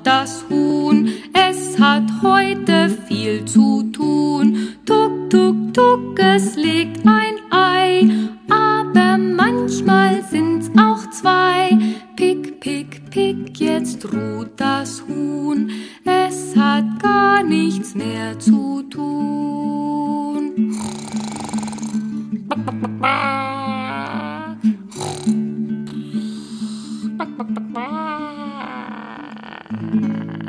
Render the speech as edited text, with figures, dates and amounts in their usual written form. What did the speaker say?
das Huhn, es hat heute viel zu tun. Tuck, tuck, tuck, es legt ein Ei, aber manchmal sind's auch zwei. Pick, pick, pick, jetzt ruht das Huhn, es hat gar nichts mehr zu tun.